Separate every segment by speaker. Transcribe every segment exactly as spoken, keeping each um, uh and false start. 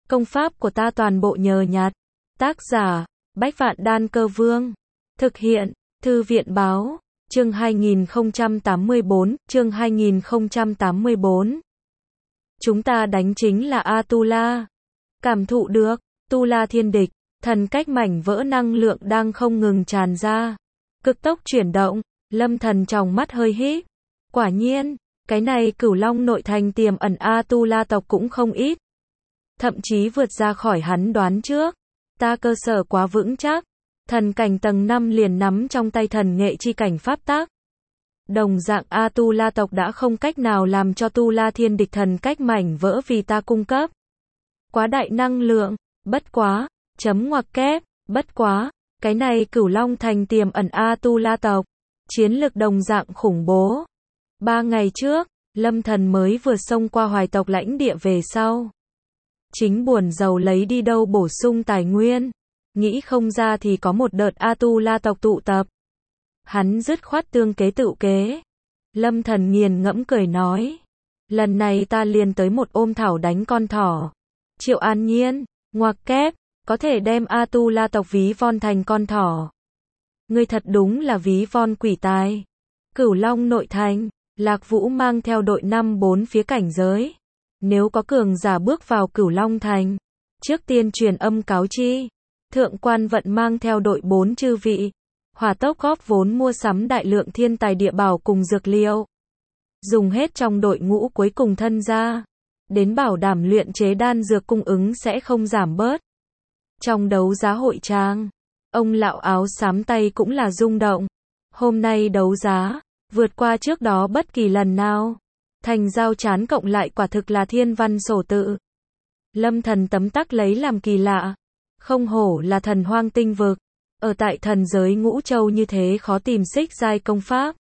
Speaker 1: Công pháp của ta toàn bộ nhờ nhặt. Tác giả, Bách Vạn Đan Cơ Vương. Thực hiện, Thư viện Báo. Chương hai nghìn không trăm tám mươi bốn, chương hai nghìn không trăm tám mươi bốn. Chúng ta đánh chính là Atula. Cảm thụ được, Tu La thiên địch, thần cách mảnh vỡ năng lượng đang không ngừng tràn ra. Cực tốc chuyển động, Lâm Thần tròng mắt hơi híp. Quả nhiên, cái này Cửu Long nội thành tiềm ẩn Atula tộc cũng không ít. Thậm chí vượt ra khỏi hắn đoán trước. Ta cơ sở quá vững chắc. Thần cảnh tầng năm liền nắm trong tay thần nghệ chi cảnh pháp tác. Đồng dạng Atula tộc đã không cách nào làm cho Tu La thiên địch thần cách mảnh vỡ vì ta cung cấp. Quá đại năng lượng, bất quá, chấm ngoặc kép, bất quá, cái này Cửu Long thành tiềm ẩn Atula tộc, chiến lực đồng dạng khủng bố. Ba ngày trước, Lâm Thần mới vừa xông qua Hoài tộc lãnh địa về sau. Chính buồn giàu lấy đi đâu bổ sung tài nguyên. Nghĩ không ra thì có một đợt Atula tộc tụ tập. Hắn dứt khoát tương kế tự kế. Lâm Thần nghiền ngẫm cười nói. Lần này ta liền tới một ôm thảo đánh con thỏ. Triệu An Nhiên, ngoặc kép, có thể đem Atula tộc ví von thành con thỏ. Ngươi thật đúng là ví von quỷ tài. Cửu Long nội thành, Lạc Vũ mang theo đội năm bốn phía cảnh giới. Nếu có cường giả bước vào Cửu Long thành, trước tiên truyền âm cáo chi. Thượng quan vận mang theo đội bốn chư vị. Hỏa tốc góp vốn mua sắm đại lượng thiên tài địa bảo cùng dược liệu. Dùng hết trong đội ngũ cuối cùng thân ra. Đến bảo đảm luyện chế đan dược cung ứng sẽ không giảm bớt. Trong đấu giá hội trang, ông lão áo xám tay cũng là rung động. Hôm nay đấu giá, vượt qua trước đó bất kỳ lần nào. Thành giao chán cộng lại quả thực là thiên văn sổ tự. Lâm Thần tấm tắc lấy làm kỳ lạ. Không hổ là thần hoang tinh vực. Ở tại thần giới ngũ châu như thế khó tìm xích giai công pháp.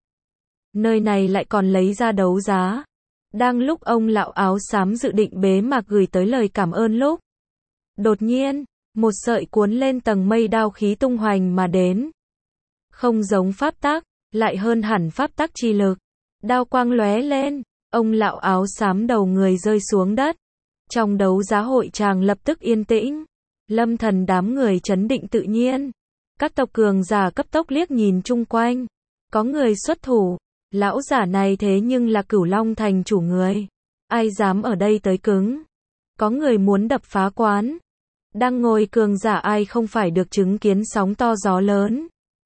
Speaker 1: Nơi này lại còn lấy ra đấu giá. Đang lúc ông lão áo xám dự định bế mạc gửi tới lời cảm ơn lúc. Đột nhiên, một sợi cuốn lên tầng mây đao khí tung hoành mà đến. Không giống pháp tắc, lại hơn hẳn pháp tắc chi lực. Đao quang lóe lên, ông lão áo xám đầu người rơi xuống đất. Trong đấu giá hội tràng lập tức yên tĩnh. Lâm Thần đám người trấn định tự nhiên. Các tộc cường giả cấp tốc liếc nhìn chung quanh. Có người xuất thủ. Lão giả này thế nhưng là Cửu Long thành chủ người. Ai dám ở đây tới cứng. Có người muốn đập phá quán. Đang ngồi cường giả ai không phải được chứng kiến sóng to gió lớn.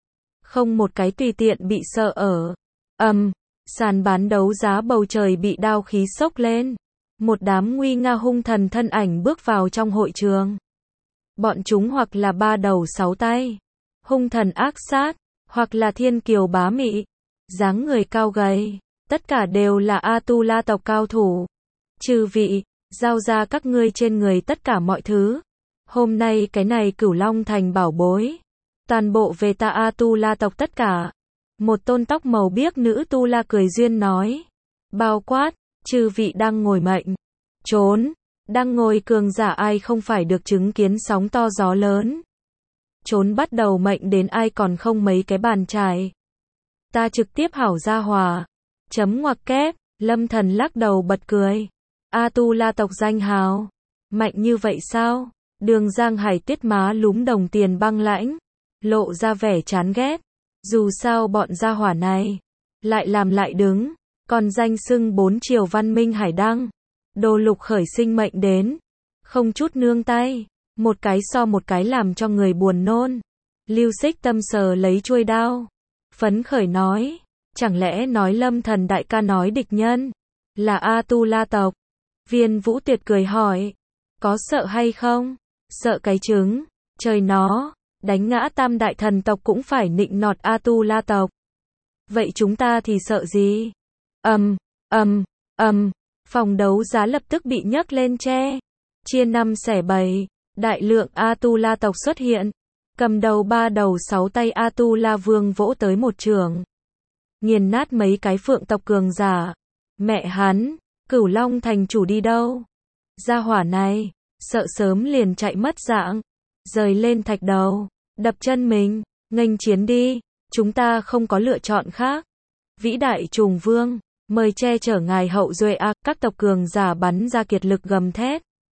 Speaker 1: Không một cái tùy tiện bị sợ ở. Ầm, um, sàn bán đấu giá bầu trời bị đao khí sốc lên. Một đám nguy nga hung thần thân ảnh bước vào trong hội trường. Bọn chúng hoặc là ba đầu sáu tay, hung thần ác sát, hoặc là thiên kiều bá mị, dáng người cao gầy, tất cả đều là Atula tộc cao thủ. Chư vị, giao ra các ngươi trên người tất cả mọi thứ. Hôm nay cái này Cửu Long thành bảo bối. Toàn bộ về ta Atula tộc tất cả. Một tôn tóc màu biếc nữ Tu La cười duyên nói. Bao quát, chư vị đang ngồi mệnh. Trốn. Đang ngồi cường giả ai không phải được chứng kiến sóng to gió lớn. Trốn bắt đầu mệnh đến ai còn không mấy cái bàn chải. Ta trực tiếp hảo gia hòa. Chấm ngoặc kép, Lâm Thần lắc đầu bật cười. Atula tộc danh hào. Mạnh như vậy sao? Đường Giang Hải Tuyết má lúm đồng tiền băng lãnh. Lộ ra vẻ chán ghét. Dù sao bọn gia hỏa này. Lại làm lại đứng. Còn danh xưng bốn triều văn minh hải đăng. Đồ lục khởi sinh mệnh đến. Không chút nương tay. Một cái so một cái làm cho người buồn nôn. Lưu Xích tâm sờ lấy chuôi đao. Phấn khởi nói. Chẳng lẽ nói Lâm Thần đại ca nói địch nhân là Atula tộc? Viên Vũ Tuyệt cười hỏi. Có sợ hay không? Sợ cái trứng. Trời nó. Đánh ngã tam đại thần tộc cũng phải nịnh nọt Atula tộc. Vậy chúng ta thì sợ gì? Ầm, ầm, ầm. Phòng đấu giá lập tức bị nhấc lên tre. Chia năm xẻ bảy. Đại lượng Atula tộc xuất hiện. Cầm đầu ba đầu sáu tay Atula vương vỗ tới một trường. Nghiền nát mấy cái phượng tộc cường giả. Mẹ hắn, Cửu Long thành chủ đi đâu? Gia hỏa này, sợ sớm liền chạy mất dạng. Rời lên thạch đầu, đập chân mình, nghênh chiến đi. Chúng ta không có lựa chọn khác. Vĩ đại trùng vương. Mời che chở ngài hậu duệ a, các tộc cường giả bắn ra kiệt lực gầm thét.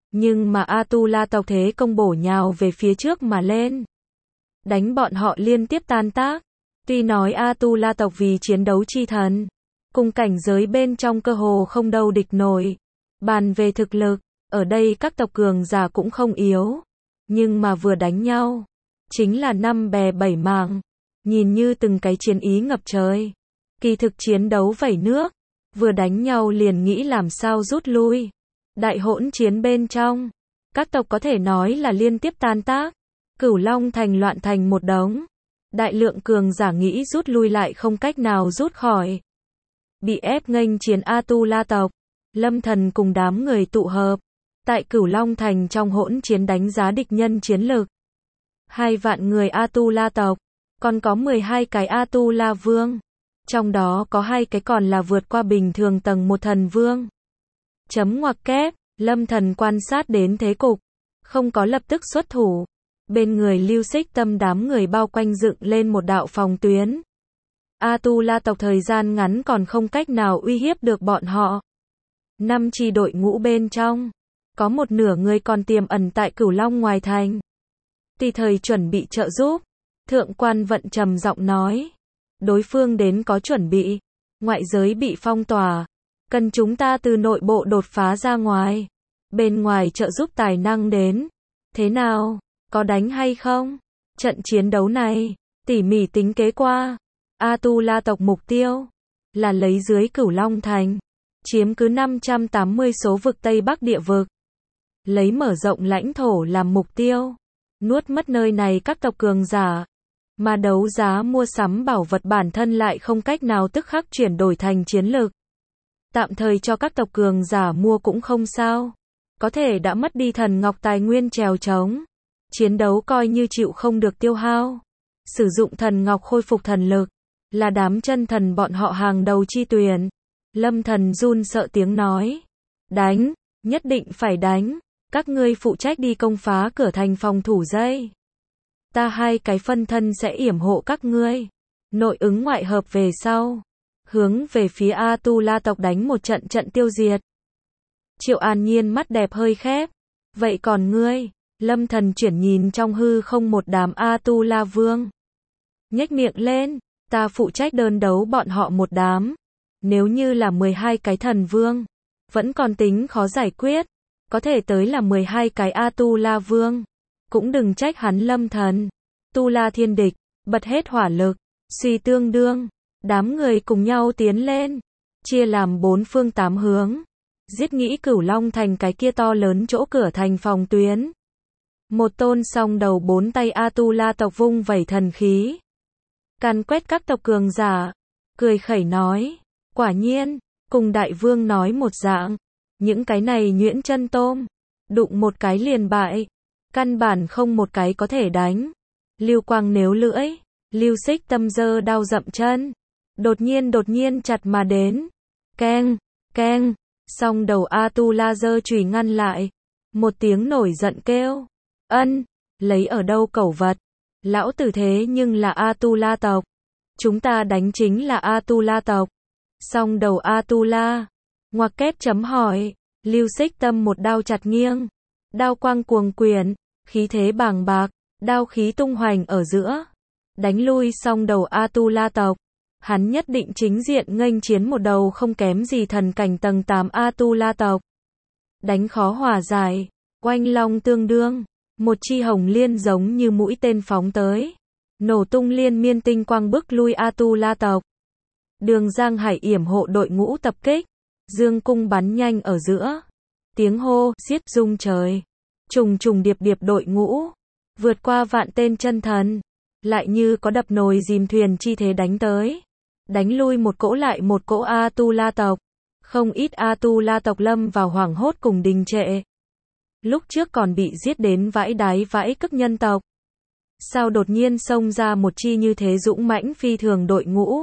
Speaker 1: Nhưng mà Atula tộc thế công bổ nhào về phía trước mà lên. Đánh bọn họ liên tiếp tan tác. Tuy nói Atula tộc vì chiến đấu chi thần, cùng cảnh giới bên trong cơ hồ không đâu địch nổi. Bàn về thực lực, ở đây các tộc cường giả cũng không yếu. Nhưng mà vừa đánh nhau, chính là năm bè bảy mảng. Nhìn như từng cái chiến ý ngập trời. Kỳ thực chiến đấu vẩy nước. Vừa đánh nhau liền nghĩ làm sao rút lui. Đại hỗn chiến bên trong, các tộc có thể nói là liên tiếp tan tác. Cửu Long thành loạn thành một đống. Đại lượng cường giả nghĩ rút lui lại không cách nào rút khỏi. Bị ép nghênh chiến Atula tộc. Lâm Thần cùng đám người tụ hợp. Tại Cửu Long thành trong hỗn chiến đánh giá địch nhân chiến lực. Hai vạn người Atula tộc. Còn có mười hai cái Atula vương. Trong đó có hai cái còn là vượt qua bình thường tầng một thần vương. Chấm ngoặc kép, Lâm Thần quan sát đến thế cục. Không có lập tức xuất thủ. Bên người Lưu Xích Tâm đám người bao quanh dựng lên một đạo phòng tuyến. Atula tộc thời gian ngắn còn không cách nào uy hiếp được bọn họ. Năm chi đội ngũ bên trong. Có một nửa người còn tiềm ẩn tại Cửu Long ngoài thành. Tùy thời chuẩn bị trợ giúp. Thượng quan Vận trầm giọng nói. Đối phương đến có chuẩn bị. Ngoại giới bị phong tỏa. Cần chúng ta từ nội bộ đột phá ra ngoài. Bên ngoài trợ giúp tài năng đến. Thế nào? Có đánh hay không? Trận chiến đấu này, tỉ mỉ tính kế qua. Atula tộc mục tiêu là lấy dưới Cửu Long thành. Chiếm cứ năm trăm tám mươi số vực Tây Bắc địa vực. Lấy mở rộng lãnh thổ làm mục tiêu. Nuốt mất nơi này các tộc cường giả. Mà đấu giá mua sắm bảo vật bản thân lại không cách nào tức khắc chuyển đổi thành chiến lực. Tạm thời cho các tộc cường giả mua cũng không sao. Có thể đã mất đi thần ngọc tài nguyên trèo trống. Chiến đấu coi như chịu không được tiêu hao. Sử dụng thần ngọc khôi phục thần lực. Là đám chân thần bọn họ hàng đầu chi tuyển. Lâm Thần run sợ tiếng nói. Đánh, nhất định phải đánh. Các ngươi phụ trách đi công phá cửa thành phòng thủ dây. Ta hai cái phân thân sẽ yểm hộ các ngươi. Nội ứng ngoại hợp về sau. Hướng về phía Atula tộc đánh một trận trận tiêu diệt. Triệu An Nhiên mắt đẹp hơi khép. Vậy còn ngươi? Lâm Thần chuyển nhìn trong hư không một đám Atula vương. Nhếch miệng lên. Ta phụ trách đơn đấu bọn họ một đám. Nếu như là mười hai cái thần vương. Vẫn còn tính khó giải quyết. Có thể tới là mười hai cái Atula vương. Cũng đừng trách hắn Lâm Thần. Tu La thiên địch. Bật hết hỏa lực. Suy tương đương. Đám người cùng nhau tiến lên. Chia làm bốn phương tám hướng. Giết nghĩ Cửu Long thành cái kia to lớn chỗ cửa thành phòng tuyến. Một tôn song đầu bốn tay Atula tộc vung vẩy thần khí. Càn quét các tộc cường giả. Cười khẩy nói. Quả nhiên. Cùng đại vương nói một dạng. Những cái này nhuyễn chân tôm. Đụng một cái liền bại. Căn bản không một cái có thể đánh. Lưu Quang nếu lưỡi. Lưu Xích Tâm giơ đao dậm chân. Đột nhiên đột nhiên chặt mà đến. Keng, keng. Song đầu Atula giơ chùy ngăn lại. Một tiếng nổi giận kêu. Ân, lấy ở đâu cẩu vật. Lão tử thế nhưng là Atula tộc. Chúng ta đánh chính là Atula tộc. Song đầu Atula. Ngoặc kép chấm hỏi. Lưu Xích Tâm một đao chặt nghiêng. Đao quang cuồng quyển. Khí thế bàng bạc. Đao khí tung hoành ở giữa. Đánh lui song đầu Atula tộc. Hắn nhất định chính diện nghênh chiến một đầu không kém gì thần cảnh tầng tám Atula tộc. Đánh khó hòa giải. Oanh long tương đương. Một chi hồng liên giống như mũi tên phóng tới. Nổ tung liên miên tinh quang bức lui Atula tộc. Đường Giang Hải yểm hộ đội ngũ tập kích. Dương cung bắn nhanh ở giữa. Tiếng hô, giết rung trời. Trùng trùng điệp điệp đội ngũ. Vượt qua vạn tên chân thần. Lại như có đập nồi dìm thuyền chi thế đánh tới. Đánh lui một cỗ lại một cỗ Atula tộc. Không ít Atula tộc lâm vào hoảng hốt cùng đình trệ. Lúc trước còn bị giết đến vãi đáy vãi cức nhân tộc. Sao đột nhiên xông ra một chi như thế dũng mãnh phi thường đội ngũ.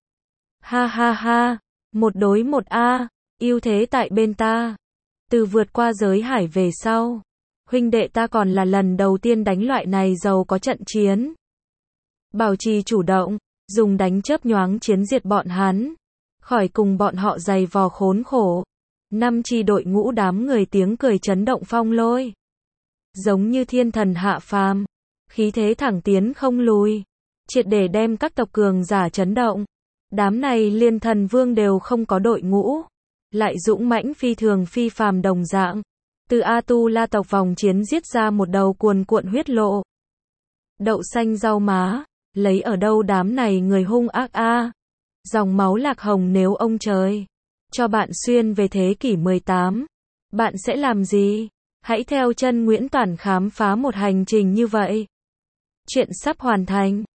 Speaker 1: Ha ha ha, một đối một a, ưu thế tại bên ta. Từ vượt qua giới hải về sau, huynh đệ ta còn là lần đầu tiên đánh loại này giàu có trận chiến. Bảo trì chủ động, dùng đánh chớp nhoáng chiến diệt bọn hắn, khỏi cùng bọn họ dày vò khốn khổ. Năm chi đội ngũ đám người tiếng cười chấn động phong lôi. Giống như thiên thần hạ phàm. Khí thế thẳng tiến không lùi. Triệt để đem các tộc cường giả chấn động. Đám này liên thần vương đều không có đội ngũ. Lại dũng mãnh phi thường phi phàm đồng dạng. Từ A-tu-la tộc vòng chiến giết ra một đầu cuồn cuộn huyết lộ. Đậu xanh rau má. Lấy ở đâu đám này người hung ác a? Dòng máu lạc hồng nếu ông trời cho bạn xuyên về thế kỷ mười tám, bạn sẽ làm gì? Hãy theo chân Nguyễn Toản khám phá một hành trình như vậy. Chuyện sắp hoàn thành.